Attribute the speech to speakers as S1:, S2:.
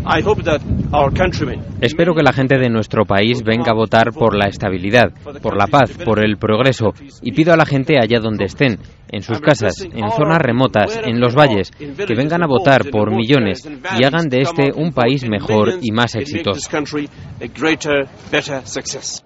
S1: Espero que la gente de nuestro país venga a votar por la estabilidad, por la paz, por el progreso, y pido a la gente allá donde estén, en sus casas, en zonas remotas, en los valles, que vengan a votar por millones y hagan de este un país mejor y más exitoso.